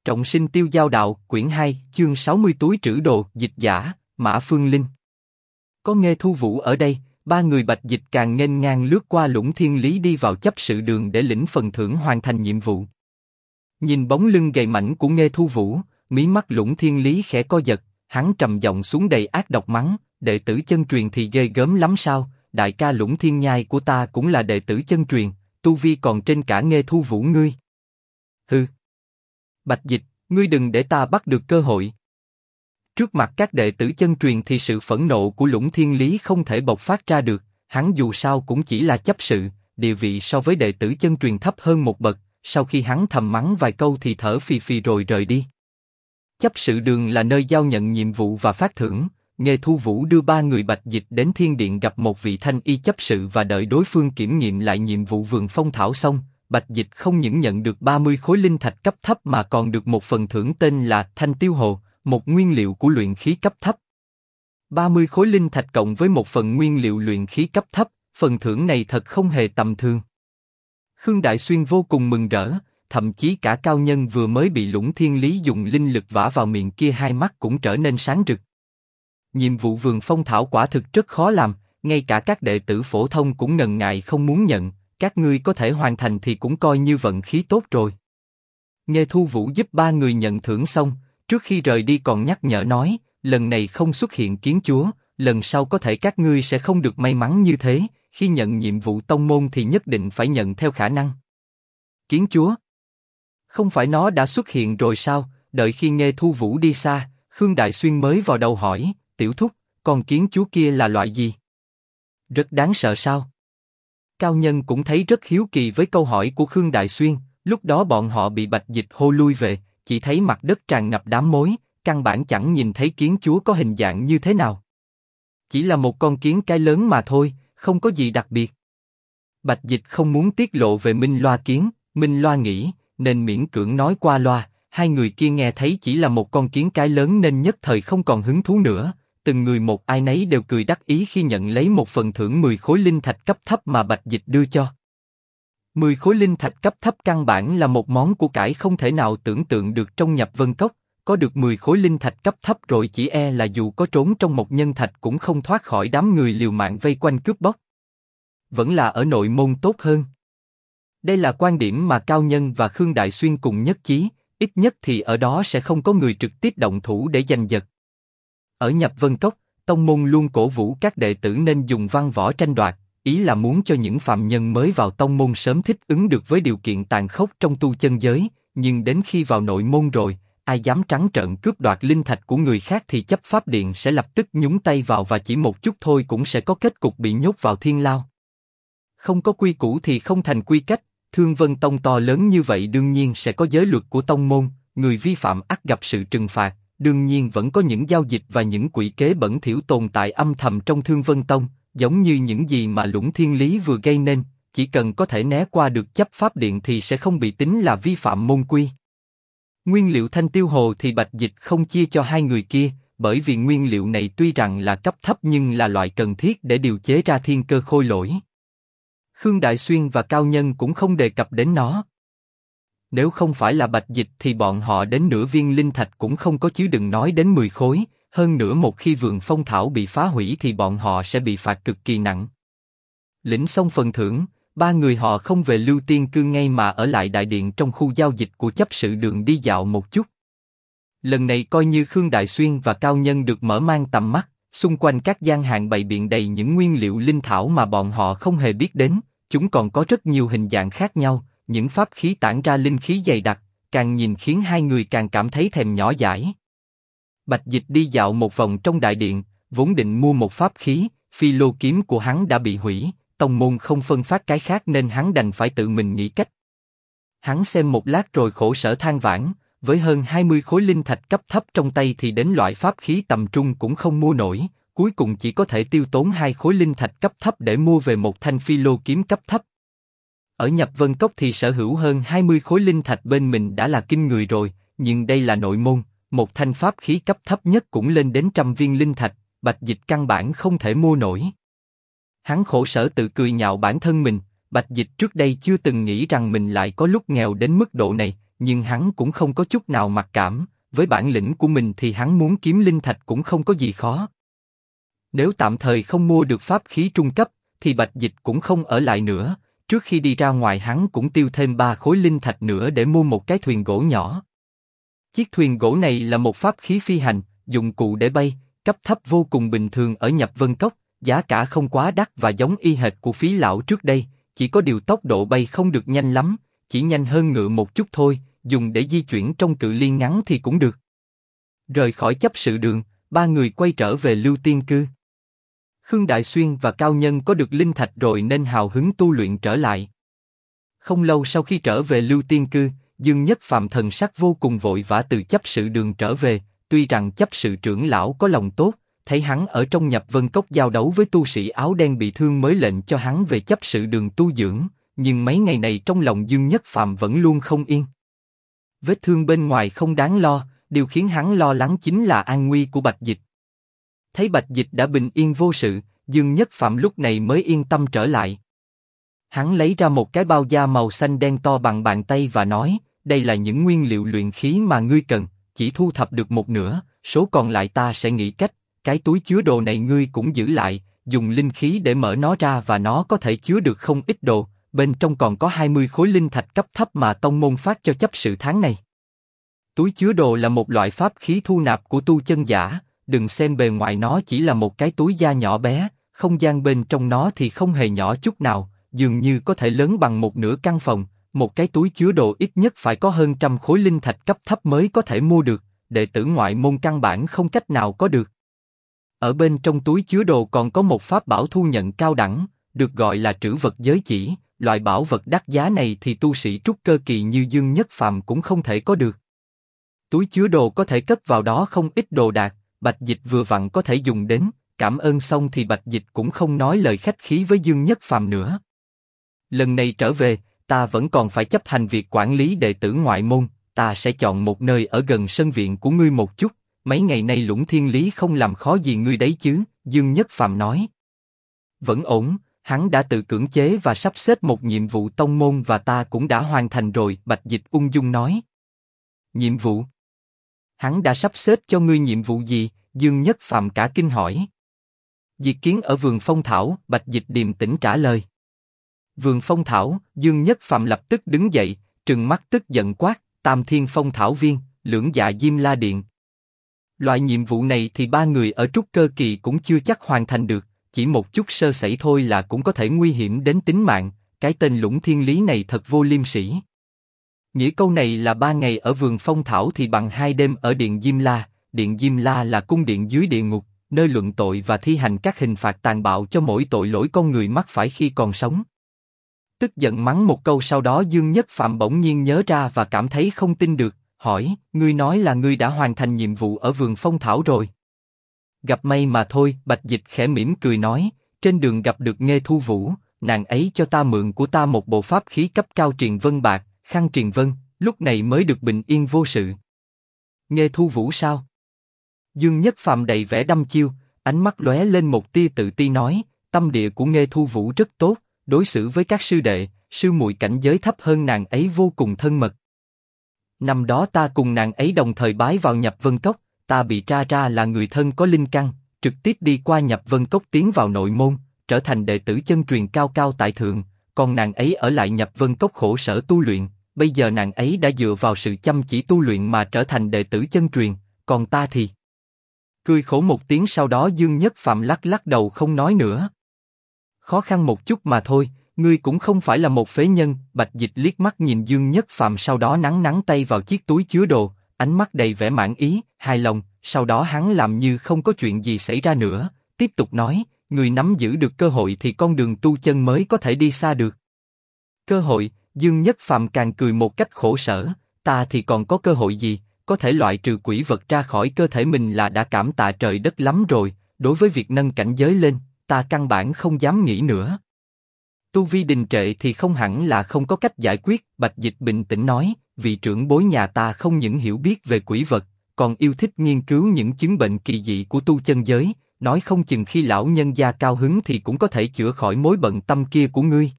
Trọng sinh tiêu giao đạo, quyển 2, chương 60 túi trữ đồ, dịch giả, Mã Phương Linh. Có Nghê Thu Vũ ở đây, ba người Bạch Dịch càng nghênh ngang lướt qua Lũng Thiên Lý đi vào chấp sự đường để lĩnh phần thưởng hoàn thành nhiệm vụ. Nhìn bóng lưng gầy mảnh của Nghê Thu Vũ, mí mắt Lũng Thiên Lý khẽ co giật, hắn trầm giọng xuống đầy ác độc mắng, đệ tử chân truyền thì ghê gớm lắm sao? Đại ca Lũng Thiên Nhai của ta cũng là đệ tử chân truyền, tu vi còn trên cả Nghê Thu Vũ ngươi. Hừ. Bạch Dịch, ngươi đừng để ta bắt được cơ hội. Trước mặt các đệ tử chân truyền thì sự phẫn nộ của Lũng Thiên Lý không thể bộc phát ra được, hắn dù sao cũng chỉ là chấp sự, địa vị so với đệ tử chân truyền thấp hơn một bậc, sau khi hắn thầm mắng vài câu thì thở phì phì rồi rời đi. Chấp sự đường là nơi giao nhận nhiệm vụ và phát thưởng, Nghê Thu Vũ đưa ba người Bạch Dịch đến thiên điện gặp một vị thanh y chấp sự và đợi đối phương kiểm nghiệm lại nhiệm vụ vườn phong thảo xong. Bạch Dịch không những nhận được 30 khối linh thạch cấp thấp mà còn được một phần thưởng tên là Thanh Tiêu Hồ, một nguyên liệu của luyện khí cấp thấp. 30 khối linh thạch cộng với một phần nguyên liệu luyện khí cấp thấp, phần thưởng này thật không hề tầm thường. Khương Đại Xuyên vô cùng mừng rỡ, thậm chí cả cao nhân vừa mới bị Lũng Thiên Lý dùng linh lực vả vào miệng kia hai mắt cũng trở nên sáng rực. Nhiệm vụ vườn phong thảo quả thực rất khó làm, ngay cả các đệ tử phổ thông cũng ngần ngại không muốn nhận. Các ngươi có thể hoàn thành thì cũng coi như vận khí tốt rồi. Nghê Thu Vũ giúp ba người nhận thưởng xong, trước khi rời đi còn nhắc nhở nói, lần này không xuất hiện kiến chúa, lần sau có thể các ngươi sẽ không được may mắn như thế, khi nhận nhiệm vụ tông môn thì nhất định phải nhận theo khả năng. Kiến chúa? Không phải nó đã xuất hiện rồi sao? Đợi khi Nghê Thu Vũ đi xa, Khương Đại Xuyên mới vào đầu hỏi, tiểu thúc, con kiến chúa kia là loại gì? Rất đáng sợ sao? Cao nhân cũng thấy rất hiếu kỳ với câu hỏi của Khương Đại Xuyên, lúc đó bọn họ bị Bạch Dịch hô lui về, chỉ thấy mặt đất tràn ngập đám mối, căn bản chẳng nhìn thấy kiến chúa có hình dạng như thế nào. Chỉ là một con kiến cái lớn mà thôi, không có gì đặc biệt. Bạch Dịch không muốn tiết lộ về Minh Loa kiến, Minh Loa nghĩ, nên miễn cưỡng nói qua loa, hai người kia nghe thấy chỉ là một con kiến cái lớn nên nhất thời không còn hứng thú nữa. Từng người một ai nấy đều cười đắc ý khi nhận lấy một phần thưởng 10 khối linh thạch cấp thấp mà Bạch Dịch đưa cho. 10 khối linh thạch cấp thấp căn bản là một món của cải không thể nào tưởng tượng được trong Nhập Vân Cốc, có được 10 khối linh thạch cấp thấp rồi chỉ e là dù có trốn trong một nhân thạch cũng không thoát khỏi đám người liều mạng vây quanh cướp bóc. Vẫn là ở nội môn tốt hơn. Đây là quan điểm mà Cao Nhân và Khương Đại Xuyên cùng nhất chí, ít nhất thì ở đó sẽ không có người trực tiếp động thủ để giành giật. Ở Nhập Vân Cốc, tông môn luôn cổ vũ các đệ tử nên dùng văn võ tranh đoạt, ý là muốn cho những phàm nhân mới vào tông môn sớm thích ứng được với điều kiện tàn khốc trong tu chân giới, nhưng đến khi vào nội môn rồi, ai dám trắng trợn cướp đoạt linh thạch của người khác thì chấp pháp điện sẽ lập tức nhúng tay vào và chỉ một chút thôi cũng sẽ có kết cục bị nhốt vào thiên lao. Không có quy củ thì không thành quy cách, Thương Vân Tông to lớn như vậy đương nhiên sẽ có giới luật của tông môn, người vi phạm ắt gặp sự trừng phạt. Đương nhiên vẫn có những giao dịch và những quỷ kế bẩn thỉu tồn tại âm thầm trong Thương Vân Tông, giống như những gì mà Lũng Thiên Lý vừa gây nên, chỉ cần có thể né qua được chấp pháp điện thì sẽ không bị tính là vi phạm môn quy. Nguyên liệu Thanh Tiêu Hồ thì Bạch Dịch không chia cho hai người kia, bởi vì nguyên liệu này tuy rằng là cấp thấp nhưng là loại cần thiết để điều chế ra thiên cơ khôi lỗi. Khương Đại Xuyên và Cao Nhân cũng không đề cập đến nó. Nếu không phải là Bạch Dịch thì bọn họ đến nửa viên linh thạch cũng không có chứ đừng nói đến 10 khối, hơn nữa một khi vườn phong thảo bị phá hủy thì bọn họ sẽ bị phạt cực kỳ nặng. Lĩnh xong phần thưởng, ba người họ không về Lưu Tiên Cư ngay mà ở lại đại điện trong khu giao dịch của chấp sự đường đi dạo một chút. Lần này coi như Khương Đại Xuyên và Cao Nhân được mở mang tầm mắt, xung quanh các gian hàng bày biện đầy những nguyên liệu linh thảo mà bọn họ không hề biết đến, chúng còn có rất nhiều hình dạng khác nhau. Những pháp khí tản ra linh khí dày đặc, càng nhìn khiến hai người càng cảm thấy thèm nhỏ dãi. Bạch Dịch đi dạo một vòng trong đại điện, vốn định mua một pháp khí, phi lô kiếm của hắn đã bị hủy, tông môn không phân phát cái khác nên hắn đành phải tự mình nghĩ cách. Hắn xem một lát rồi khổ sở than vãn, với hơn 20 khối linh thạch cấp thấp trong tay thì đến loại pháp khí tầm trung cũng không mua nổi, cuối cùng chỉ có thể tiêu tốn 2 khối linh thạch cấp thấp để mua về một thanh phi lô kiếm cấp thấp. Ở Nhập Vân Cốc thì sở hữu hơn 20 khối linh thạch bên mình đã là kinh người rồi, nhưng đây là nội môn, một thanh pháp khí cấp thấp nhất cũng lên đến 100 viên linh thạch, Bạch Dịch căn bản không thể mua nổi. Hắn khổ sở tự cười nhạo bản thân mình, Bạch Dịch trước đây chưa từng nghĩ rằng mình lại có lúc nghèo đến mức độ này, nhưng hắn cũng không có chút nào mặc cảm, với bản lĩnh của mình thì hắn muốn kiếm linh thạch cũng không có gì khó. Nếu tạm thời không mua được pháp khí trung cấp, thì Bạch Dịch cũng không ở lại nữa, trước khi đi ra ngoài hắn cũng tiêu thêm 3 khối linh thạch nữa để mua một cái thuyền gỗ nhỏ. Chiếc thuyền gỗ này là một pháp khí phi hành, dụng cụ để bay, cấp thấp vô cùng bình thường ở Nhập Vân Cốc, giá cả không quá đắt và giống y hệt của Phí lão trước đây, chỉ có điều tốc độ bay không được nhanh lắm, chỉ nhanh hơn ngựa một chút thôi, dùng để di chuyển trong cự ly ngắn thì cũng được. Rời khỏi chấp sự đường, 3 người quay trở về Lưu Tiên Cư. Khương Đại Xuyên và Cao Nhân có được linh thạch rồi nên hào hứng tu luyện trở lại. Không lâu sau khi trở về Lưu Tiên Cư, Dương Nhất Phàm thần sắc vô cùng vội vã từ chấp sự đường trở về, tuy rằng chấp sự trưởng lão có lòng tốt, thấy hắn ở trong Nhập Vân Cốc giao đấu với tu sĩ áo đen bị thương mới lệnh cho hắn về chấp sự đường tu dưỡng, nhưng mấy ngày này trong lòng Dương Nhất Phàm vẫn luôn không yên. Vết thương bên ngoài không đáng lo, điều khiến hắn lo lắng chính là an nguy của Bạch Dịch. Thấy Bạch Dịch đã bình yên vô sự, Dương Nhất Phàm lúc này mới yên tâm trở lại. Hắn lấy ra một cái bao da màu xanh đen to bằng bàn tay và nói, đây là những nguyên liệu luyện khí mà ngươi cần, chỉ thu thập được một nửa, số còn lại ta sẽ nghĩ cách, cái túi chứa đồ này ngươi cũng giữ lại, dùng linh khí để mở nó ra và nó có thể chứa được không ít đồ, bên trong còn có 20 khối linh thạch cấp thấp mà tông môn phát cho chấp sự tháng này. Túi chứa đồ là một loại pháp khí thu nạp của tu chân giả, đừng xem bề ngoài nó chỉ là một cái túi da nhỏ bé, không gian bên trong nó thì không hề nhỏ chút nào, dường như có thể lớn bằng một nửa căn phòng. Một cái túi chứa đồ ít nhất phải có hơn 100 khối linh thạch cấp thấp mới có thể mua được, đệ tử ngoại môn căn bản không cách nào có được. Ở bên trong túi chứa đồ còn có một pháp bảo thu nhận cao đẳng, được gọi là trữ vật giới chỉ, loại bảo vật đắt giá này thì tu sĩ trúc cơ kỳ như Dương Nhất Phàm cũng không thể có được. Túi chứa đồ có thể cất vào đó không ít đồ đạc, Bạch Dịch vừa vặn có thể dùng đến, cảm ơn xong thì Bạch Dịch cũng không nói lời khách khí với Dương Nhất Phàm nữa. Lần này trở về, ta vẫn còn phải chấp hành việc quản lý đệ tử ngoại môn, ta sẽ chọn một nơi ở gần sân viện của ngươi một chút, mấy ngày nay Lũng Thiên Lý không làm khó gì ngươi đấy chứ, Dương Nhất Phàm nói. Vẫn ổn, hắn đã tự cưỡng chế và sắp xếp một nhiệm vụ tông môn và ta cũng đã hoàn thành rồi, Bạch Dịch ung dung nói. Nhiệm vụ? Hắn đã sắp xếp cho ngươi nhiệm vụ gì? Dương Nhất Phàm cả kinh hỏi. Diệt kiến ở vườn phong thảo, Bạch Dịch điềm tĩnh trả lời. Vườn phong thảo, Dương Nhất Phàm lập tức đứng dậy, trừng mắt tức giận quát, Tam Thiên Phong Thảo Viên, Lưỡng Dạ Diêm La Điện. Loại nhiệm vụ này thì 3 người ở trúc cơ kỳ cũng chưa chắc hoàn thành được, chỉ một chút sơ sẩy thôi là cũng có thể nguy hiểm đến tính mạng, cái tên Lũng Thiên Lý này thật vô liêm sỉ. Nghĩa câu này là 3 ngày ở vườn phong thảo thì bằng 2 đêm ở Điện Diêm La. Điện Diêm La là cung điện dưới địa ngục, nơi luận tội và thi hành các hình phạt tàn bạo cho mỗi tội lỗi con người mắc phải khi còn sống. Tức giận mắng một câu sau đó Dương Nhất Phàm bỗng nhiên nhớ ra và cảm thấy không tin được, hỏi, ngươi nói là ngươi đã hoàn thành nhiệm vụ ở vườn phong thảo rồi. Gặp may mà thôi, Bạch Dịch khẽ mỉm cười nói, trên đường gặp được Nghê Thu Vũ, nàng ấy cho ta mượn của ta một bộ pháp khí cấp cao Triền Vân Bạc, khăn Triền Vân, lúc này mới được bình yên vô sự. Nghê Thu Vũ sao? Dương Nhất Phàm đầy vẻ đăm chiêu, ánh mắt lóe lên một tia tự ti nói, tâm địa của Nghê Thu Vũ rất tốt, đối xử với các sư đệ, sư muội cảnh giới thấp hơn nàng ấy vô cùng thân mật. Năm đó ta cùng nàng ấy đồng thời bái vào Nhập Vân Cốc, ta bị tra ra là người thân có linh căn, trực tiếp đi qua Nhập Vân Cốc tiến vào nội môn, trở thành đệ tử chân truyền cao cao tại thượng, còn nàng ấy ở lại Nhập Vân Cốc khổ sở tu luyện, bây giờ nàng ấy đã dựa vào sự chăm chỉ tu luyện mà trở thành đệ tử chân truyền, còn ta thì... Cười khổ một tiếng sau đó Dương Nhất Phàm lắc lắc đầu không nói nữa. Khó khăn một chút mà thôi, ngươi cũng không phải là một phế nhân. Bạch Dịch liếc mắt nhìn Dương Nhất Phàm sau đó nắn nắn tay vào chiếc túi chứa đồ, ánh mắt đầy vẻ mãn ý, hài lòng. Sau đó hắn làm như không có chuyện gì xảy ra nữa, tiếp tục nói, người nắm giữ được cơ hội thì con đường tu chân mới có thể đi xa được. Cơ hội? Dương Nhất Phàm càng cười một cách khổ sở, ta thì còn có cơ hội gì? Có thể loại trừ quỷ vật ra khỏi cơ thể mình là đã cảm tạ trời đất lắm rồi. Đối với việc nâng cảnh giới lên, ta căn bản không dám nghĩ nữa. Tu vi đình trệ thì không hẳn là không có cách giải quyết. Bạch Dịch bình tĩnh nói, vị trưởng bối nhà ta không những hiểu biết về quỷ vật, còn yêu thích nghiên cứu những chứng bệnh kỳ dị của tu chân giới. Nói không chừng khi lão nhân gia cao hứng thì cũng có thể chữa khỏi mối bận tâm kia của ngươi.